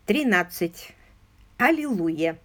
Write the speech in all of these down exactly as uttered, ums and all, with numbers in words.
тринадцать. Аллилуйя.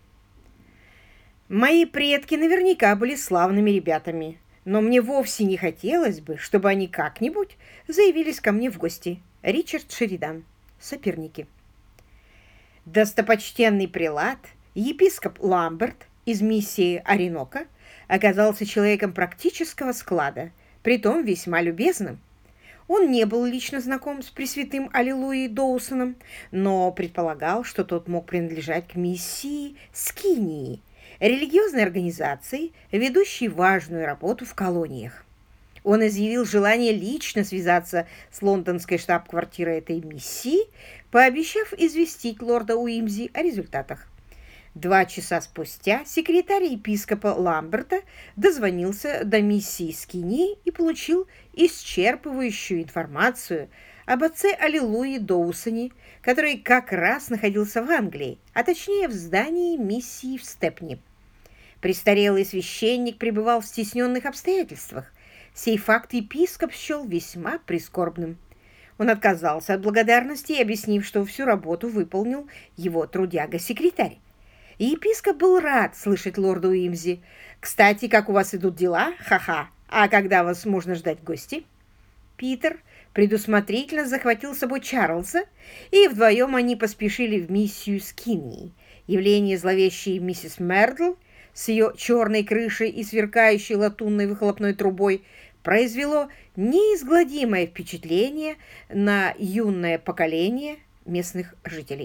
Мои предки наверняка были славными ребятами, но мне вовсе не хотелось бы, чтобы они как-нибудь заявились ко мне в гости. Ричард Шеридан. Соперники. Достопочтенный прелат, епископ Ламберт из миссии Оренока, оказался человеком практического склада, притом весьма любезным. Он не был лично знаком с пресвятым Аллилуйей Доусоном, но предполагал, что тот мог принадлежать к миссии Скинии, религиозной организации, ведущей важную работу в колониях. Он изъявил желание лично связаться с лондонской штаб-квартирой этой миссии, пообещав известить лорда Уимзи о результатах. Два часа спустя секретарь епископа Ламберта дозвонился до миссии Скинии и получил исчерпывающую информацию об отце Аллилуйи Доусоне, который как раз находился в Англии, а точнее в здании миссии в Степни. Престарелый священник пребывал в стесненных обстоятельствах. Сей факт епископ счел весьма прискорбным. Он отказался от благодарности, объяснив, что всю работу выполнил его трудяга-секретарь. Епископ был рад слышать лорда Уимзи. «Кстати, как у вас идут дела? Ха-ха! А когда вас можно ждать гости?» Питер предусмотрительно захватил с собой Чарльза, и вдвоем они поспешили в миссию Скинии. Явление зловещей миссис Мердл с ее черной крышей и сверкающей латунной выхлопной трубой произвело неизгладимое впечатление на юное поколение местных жителей.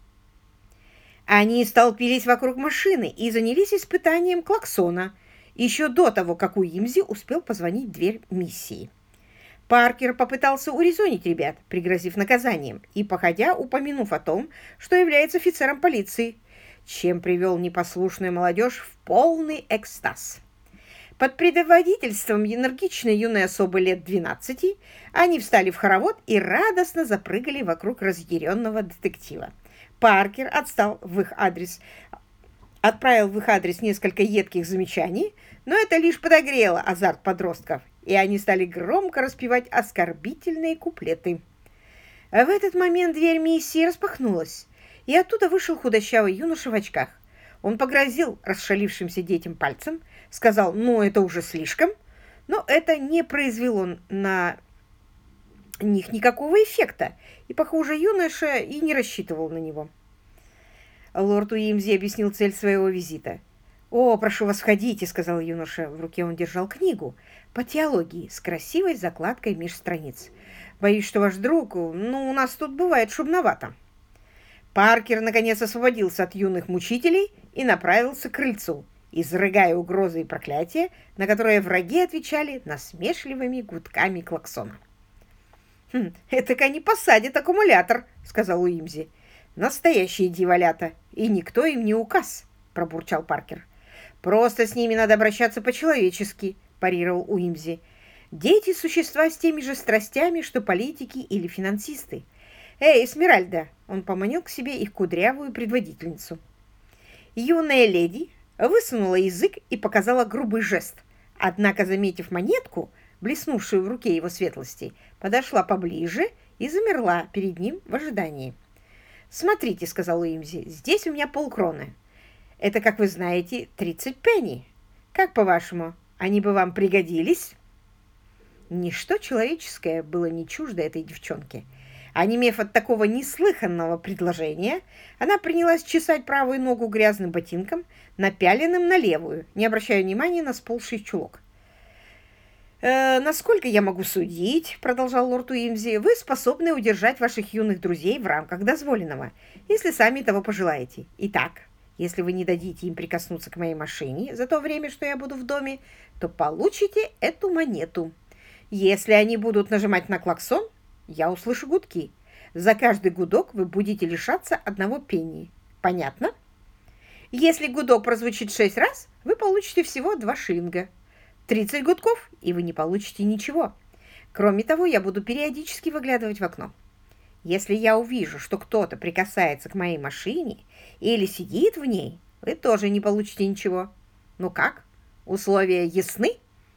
Они столпились вокруг машины и занялись испытанием клаксона еще до того, как Уимзи успел позвонить в дверь миссии. Паркер попытался урезонить ребят, пригрозив наказанием, и походя упомянув о том, что является офицером полиции, чем привел непослушную молодежь в полный экстаз. Под предводительством энергичной юной особы лет двенадцати они встали в хоровод и радостно запрыгали вокруг разъяренного детектива. Паркер отстал в их адрес, отправил в их адрес несколько едких замечаний, но это лишь подогрело азарт подростков, и они стали громко распевать оскорбительные куплеты. В этот момент дверь миссии распахнулась, и оттуда вышел худощавый юноша в очках. Он погрозил расшалившимся детям пальцем, сказал «ну, это уже слишком», но это не произвело на них никакого эффекта, и, похоже, юноша и не рассчитывал на него. Лорд Уимзи объяснил цель своего визита. «О, прошу вас, входите», — сказал юноша. В руке он держал книгу по теологии с красивой закладкой меж страниц. «Боюсь, что ваш друг... Ну, у нас тут бывает шумновато». Паркер, наконец, освободился от юных мучителей и направился к крыльцу, изрыгая угрозы и проклятия, на которые враги отвечали насмешливыми гудками клаксона. «Хм, «Это-ка они посадят аккумулятор», — сказал Уимзи. «Настоящие дьяволята, и никто им не указ», — пробурчал Паркер. «Просто с ними надо обращаться по-человечески», — парировал Уимзи. «Дети — существа с теми же страстями, что политики или финансисты. Эй, Эсмеральда!» — он поманил к себе их кудрявую предводительницу. Юная леди высунула язык и показала грубый жест, однако, заметив монетку, блеснувшую в руке его светлости, подошла поближе и замерла перед ним в ожидании. «Смотрите», — сказал Уимзи, — «здесь у меня полкроны. Это, как вы знаете, тридцать пенни. Как, по-вашему, они бы вам пригодились?» Ничто человеческое было не чуждо этой девчонке. Онемев от такого неслыханного предложения, она принялась чесать правую ногу грязным ботинком, напяленным на левую, не обращая внимания на сползший чулок. «Э, «Насколько я могу судить, — продолжал лорд Уимзи, — вы способны удержать ваших юных друзей в рамках дозволенного, если сами того пожелаете. Итак, если вы не дадите им прикоснуться к моей машине за то время, что я буду в доме, то получите эту монету. Если они будут нажимать на клаксон, я услышу гудки. За каждый гудок вы будете лишаться одного пенни. Понятно? Если гудок прозвучит шесть раз, вы получите всего два шиллинга. тридцать гудков, и вы не получите ничего. Кроме того, я буду периодически выглядывать в окно. Если я увижу, что кто-то прикасается к моей машине или сидит в ней, вы тоже не получите ничего. Ну как? Условия ясны?»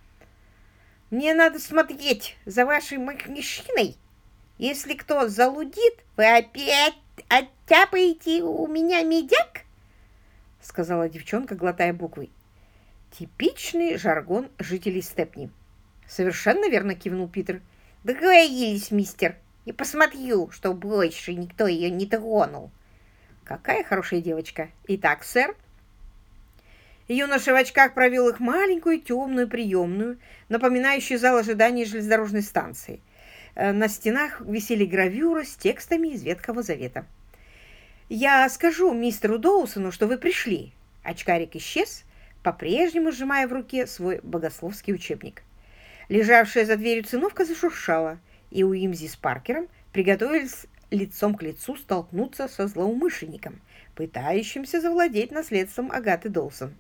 «Мне надо смотреть за вашей машиной. Если кто залудит, вы опять, «Тяпаете у меня медяк?» — сказала девчонка, глотая буквы. Типичный жаргон жителей Степни. «Совершенно верно», — кивнул Питер. «Договорились, мистер. И посмотрю, что больше никто ее не тронул». «Какая хорошая девочка. Итак, сэр». Юноша в очках провел их в маленькую темную приемную, напоминающую зал ожидания железнодорожной станции. На стенах висели гравюры с текстами из Ветхого Завета. «Я скажу мистеру Доусону, что вы пришли». Очкарик исчез, по-прежнему сжимая в руке свой богословский учебник. Лежавшая за дверью циновка зашуршала, и Уимзи с Паркером приготовились лицом к лицу столкнуться со злоумышленником, пытающимся завладеть наследством Агаты Доусон.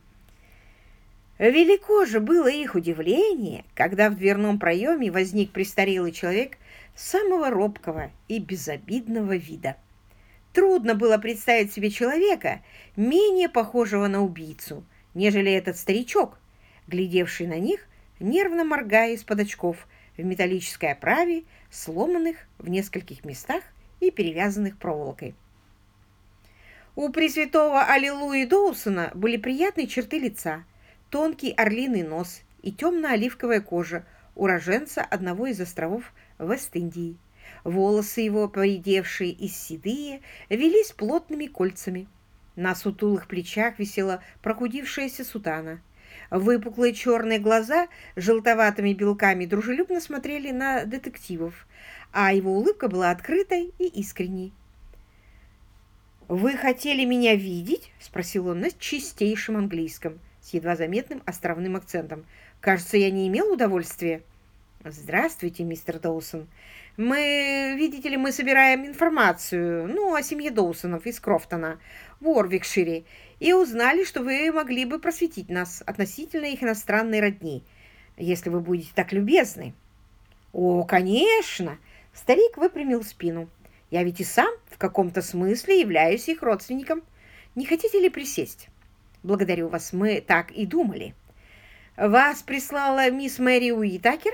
Велико же было их удивление, когда в дверном проеме возник престарелый человек самого робкого и безобидного вида. Трудно было представить себе человека, менее похожего на убийцу, нежели этот старичок, глядевший на них, нервно моргая из-под очков в металлической оправе, сломанных в нескольких местах и перевязанных проволокой. У пресвятого Аллилуйи Доусона были приятные черты лица, тонкий орлиный нос и темно-оливковая кожа уроженца одного из островов Вест-Индии. Волосы его, поредевшие и седые, велись плотными кольцами. На сутулых плечах висела прохудившаяся сутана. Выпуклые черные глаза с желтоватыми белками дружелюбно смотрели на детективов, а его улыбка была открытой и искренней. «Вы хотели меня видеть?» – спросил он на чистейшем английском, с едва заметным островным акцентом. «Кажется, я не имел удовольствия». «Здравствуйте, мистер Доусон. Мы, видите ли, мы собираем информацию, ну, о семье Доусонов из Крофтона в Уорвикшире, и узнали, что вы могли бы просветить нас относительно их иностранной родни, если вы будете так любезны». «О, конечно!» – старик выпрямил спину. «Я ведь и сам в каком-то смысле являюсь их родственником. Не хотите ли присесть?» «Благодарю вас, мы так и думали». «Вас прислала мисс Мэри Уитакер?»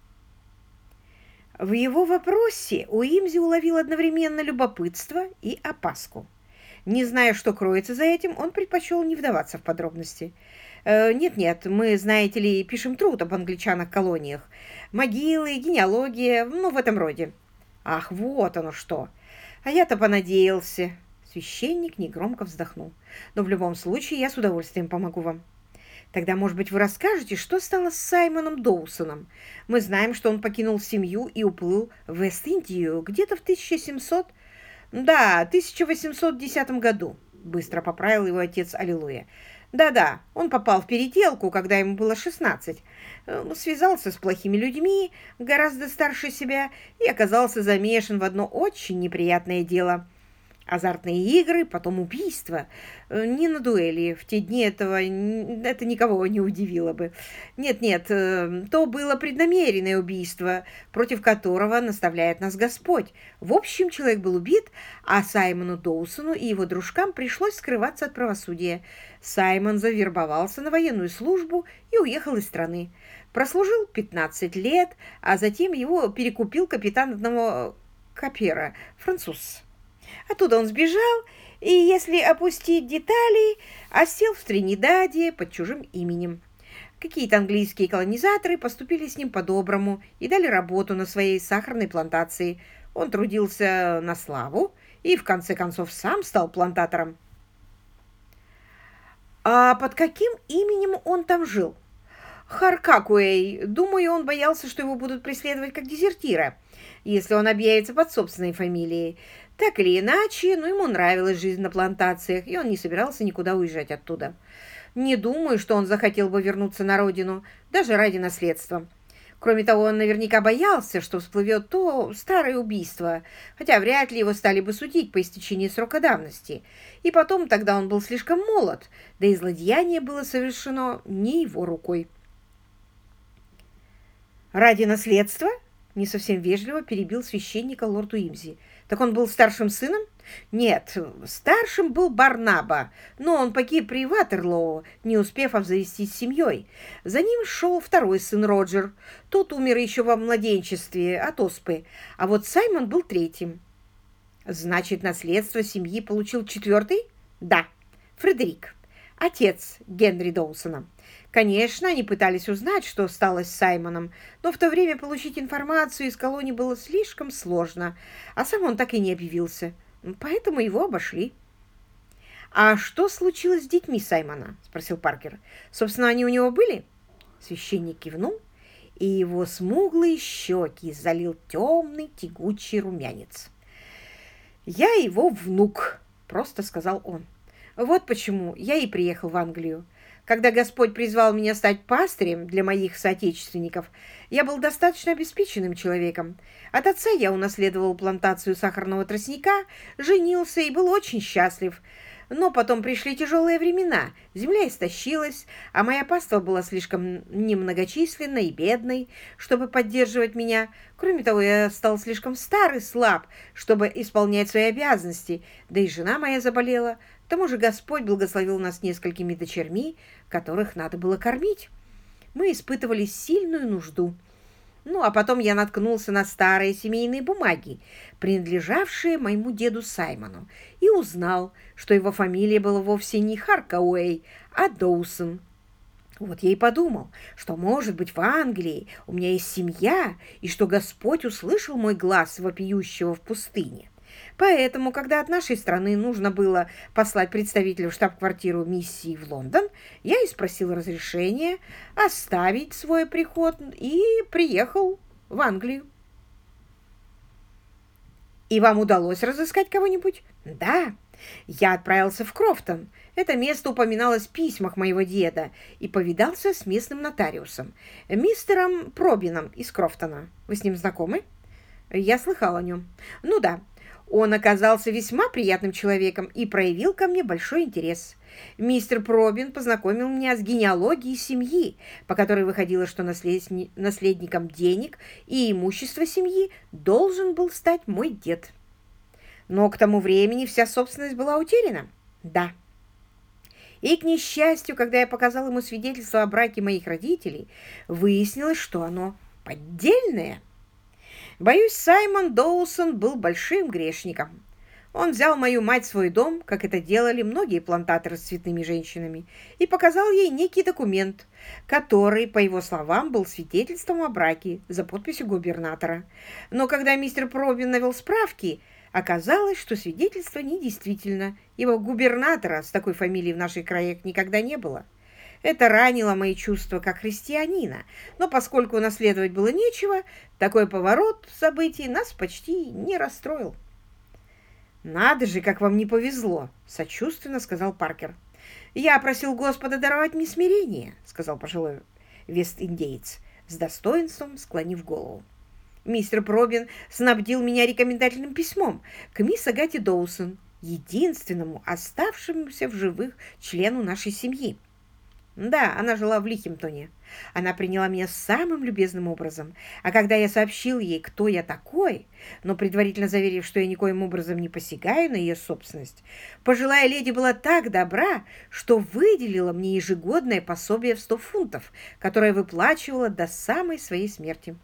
В его вопросе Уимзи уловил одновременно любопытство и опаску. Не зная, что кроется за этим, он предпочел не вдаваться в подробности. «Нет-нет, мы, знаете ли, пишем труд об англичанах-колониях. Могилы, генеалогия, ну, в этом роде». «Ах, вот оно что! А я-то понадеялся». Священник негромко вздохнул. «Но в любом случае я с удовольствием помогу вам». «Тогда, может быть, вы расскажете, что стало с Саймоном Доусоном? Мы знаем, что он покинул семью и уплыл в Вест-Индию где-то в тысяча семьсот... Да, тысяча восемьсот десятом году», — быстро поправил его отец Аллилуйя. «Да-да, он попал в переделку, когда ему было шестнадцать. Связался с плохими людьми, гораздо старше себя, и оказался замешан в одно очень неприятное дело. Азартные игры, потом убийство. Не на дуэли. В те дни этого это никого не удивило бы. Нет-нет, то было преднамеренное убийство, против которого наставляет нас Господь. В общем, человек был убит, а Саймону Доусону и его дружкам пришлось скрываться от правосудия. Саймон завербовался на военную службу и уехал из страны. Прослужил пятнадцать лет, а затем его перекупил капитан одного капера, француз. Оттуда он сбежал, и, если опустить детали, осел в Тринидаде под чужим именем. Какие-то английские колонизаторы поступили с ним по-доброму и дали работу на своей сахарной плантации. Он трудился на славу и, в конце концов, сам стал плантатором. А под каким именем он там жил? Харкакуэй. Думаю, он боялся, что его будут преследовать как дезертира, если он объявится под собственной фамилией. Так или иначе, но ему нравилась жизнь на плантациях, и он не собирался никуда уезжать оттуда. Не думаю, что он захотел бы вернуться на родину, даже ради наследства. Кроме того, он наверняка боялся, что всплывет то старое убийство, хотя вряд ли его стали бы судить по истечении срока давности. И потом, тогда он был слишком молод, да и злодеяние было совершено не его рукой. «Ради наследства?» — не совсем вежливо перебил священника лорд Уимзи. «Так он был старшим сыном?» «Нет, старшим был Барнаба, но он погиб при Ватерлоу, не успев обзавестись семьей. За ним шел второй сын Роджер. Тот умер еще во младенчестве от оспы, а вот Саймон был третьим». Значит, наследство семьи получил четвертый? Да, Фредерик, отец Генри Доусона. Конечно, они пытались узнать, что стало с Саймоном, но в то время получить информацию из колонии было слишком сложно, а сам он так и не объявился, поэтому его обошли. «А что случилось с детьми Саймона?» – спросил Паркер. «Собственно, они у него были?» Священник кивнул, и его смуглые щеки залил темный тягучий румянец. «Я его внук», – просто сказал он. «Вот почему я и приехал в Англию. Когда Господь призвал меня стать пастырем для моих соотечественников, я был достаточно обеспеченным человеком. От отца я унаследовал плантацию сахарного тростника, женился и был очень счастлив. Но потом пришли тяжелые времена, земля истощилась, а моя паства была слишком немногочисленной и бедной, чтобы поддерживать меня. Кроме того, я стал слишком стар и слаб, чтобы исполнять свои обязанности, да и жена моя заболела. К тому же Господь благословил нас несколькими дочерьми, которых надо было кормить. Мы испытывали сильную нужду. Ну, а потом я наткнулся на старые семейные бумаги, принадлежавшие моему деду Саймону, и узнал, что его фамилия была вовсе не Харкауэй, а Доусон. Вот я и подумал, что, может быть, в Англии у меня есть семья, и что Господь услышал мой глаз вопиющего в пустыне. Поэтому, когда от нашей страны нужно было послать представителя в штаб-квартиру миссии в Лондон, я и спросил разрешения оставить свой приход и приехал в Англию. И вам удалось разыскать кого-нибудь? Да, я отправился в Крофтон. Это место упоминалось в письмах моего деда и повидался с местным нотариусом, мистером Пробином из Крофтона. Вы с ним знакомы? Я слыхал о нем. Ну да. Он оказался весьма приятным человеком и проявил ко мне большой интерес. Мистер Пробин познакомил меня с генеалогией семьи, по которой выходило, что наследни... наследником денег и имущества семьи должен был стать мой дед. Но к тому времени вся собственность была утеряна? Да. И, к несчастью, когда я показал ему свидетельство о браке моих родителей, выяснилось, что оно поддельное. Боюсь, Саймон Доусон был большим грешником. Он взял мою мать в свой дом, как это делали многие плантаторы с цветными женщинами, и показал ей некий документ, который, по его словам, был свидетельством о браке за подписью губернатора. Но когда мистер Пробин навел справки, оказалось, что свидетельство недействительно, ибо губернатора с такой фамилией в наших краях никогда не было. Это ранило мои чувства как христианина, но поскольку наследовать было нечего, такой поворот событий нас почти не расстроил. «Надо же, как вам не повезло!» — сочувственно сказал Паркер. «Я просил Господа даровать мне смирение», — сказал пожилой вест-индеец, с достоинством склонив голову. «Мистер Пробин снабдил меня рекомендательным письмом к мисс Агате Доусон, единственному оставшемуся в живых члену нашей семьи. Да, она жила в Лихимтоне. Она приняла меня самым любезным образом, а когда я сообщил ей, кто я такой, но предварительно заверив, что я никоим образом не посягаю на ее собственность, пожилая леди была так добра, что выделила мне ежегодное пособие в сто фунтов, которое выплачивала до самой своей смерти.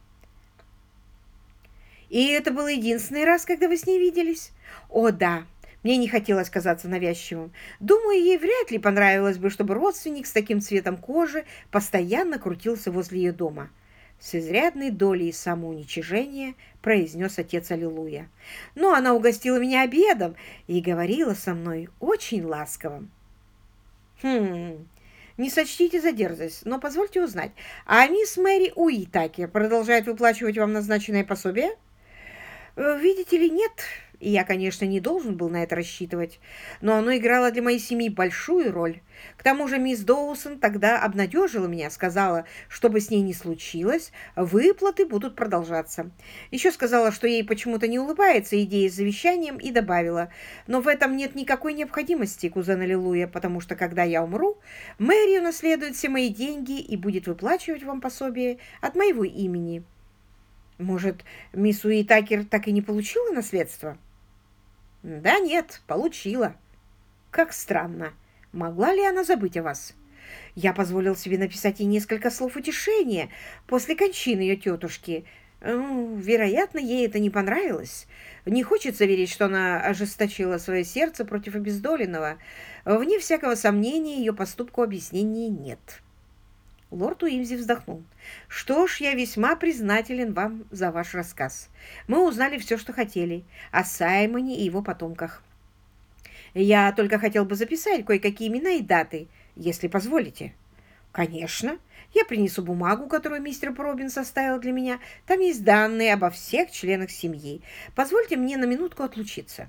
И это был единственный раз, когда вы с ней виделись? О, да. Мне не хотелось казаться навязчивым. Думаю, ей вряд ли понравилось бы, чтобы родственник с таким цветом кожи постоянно крутился возле ее дома. С изрядной долей самоуничижения произнес отец Аллилуйя. Но она угостила меня обедом и говорила со мной очень ласково. Хм, не сочтите за дерзость, но позвольте узнать, а мисс Мэри Уитакер продолжает выплачивать вам назначенное пособие? Видите ли, нет. И я, конечно, не должен был на это рассчитывать, но оно играло для моей семьи большую роль. К тому же мисс Доусон тогда обнадежила меня, сказала, что бы с ней ни случилось, выплаты будут продолжаться. Еще сказала, что ей почему-то не улыбается идея с завещанием, и добавила, но в этом нет никакой необходимости, кузен Аллилуйя, потому что, когда я умру, Мэри унаследует все мои деньги и будет выплачивать вам пособие от моего имени. Может, мисс Уитакер так и не получила наследство? Да нет, получила. Как странно. Могла ли она забыть о вас? Я позволил себе написать ей несколько слов утешения после кончины ее тетушки. Ну, вероятно, ей это не понравилось. Не хочется верить, что она ожесточила свое сердце против обездоленного. Вне всякого сомнения, ее поступку объяснений нет. Лорд Уимзи вздохнул. «Что ж, я весьма признателен вам за ваш рассказ. Мы узнали все, что хотели, о Саймоне и его потомках. Я только хотел бы записать кое-какие имена и даты, если позволите». «Конечно. Я принесу бумагу, которую мистер Пробин составил для меня. Там есть данные обо всех членах семьи. Позвольте мне на минутку отлучиться».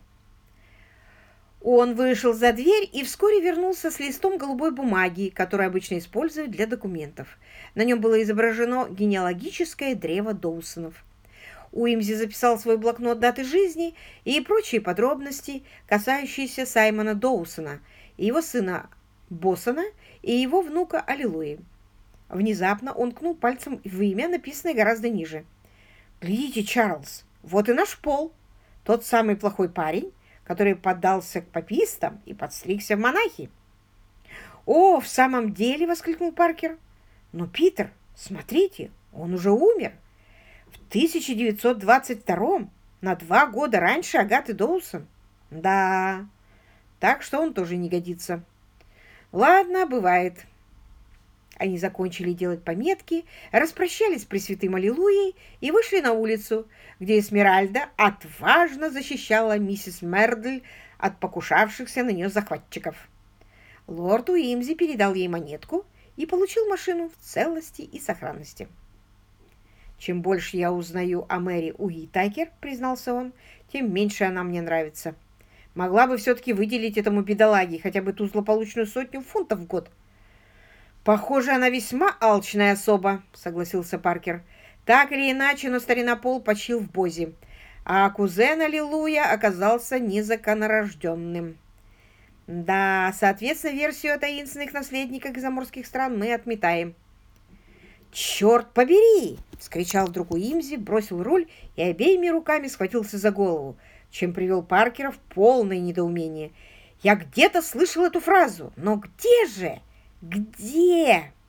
Он вышел за дверь и вскоре вернулся с листом голубой бумаги, который обычно используют для документов. На нем было изображено генеалогическое древо Доусонов. Уимзи записал в свой блокнот даты жизни и прочие подробности, касающиеся Саймона Доусона, и его сына Боссона и его внука Аллилуйи. Внезапно он ткнул пальцем в имя, написанное гораздо ниже. «Глядите, Чарльз, вот и наш Пол, тот самый плохой парень, который поддался к папистам и подстригся в монахи». «О, в самом деле!» — воскликнул Паркер. «Но, Питер, смотрите, он уже умер. В тысяча девятьсот двадцать втором, на два года раньше Агаты Доусон. Да, так что он тоже не годится. Ладно, бывает». Они закончили делать пометки, распрощались с Пресвятым Аллилуйей и вышли на улицу, где Эсмеральда отважно защищала миссис Мердль от покушавшихся на нее захватчиков. Лорд Уимзи передал ей монетку и получил машину в целости и сохранности. «Чем больше я узнаю о Мэри Уитакер, — признался он, — тем меньше она мне нравится. Могла бы все-таки выделить этому бедолаге хотя бы ту злополучную сотню фунтов в год». «Похоже, она весьма алчная особа», — согласился Паркер. «Так или иначе, но старина Пол почил в Бозе, а кузен Аллилуйя оказался незаконнорожденным». «Да, соответственно, версию о таинственных наследниках заморских стран мы отметаем». «Черт побери!» — вскричал вдруг Уимзи, бросил руль и обеими руками схватился за голову, чем привел Паркера в полное недоумение. «Я где-то слышал эту фразу, но где же? Где?»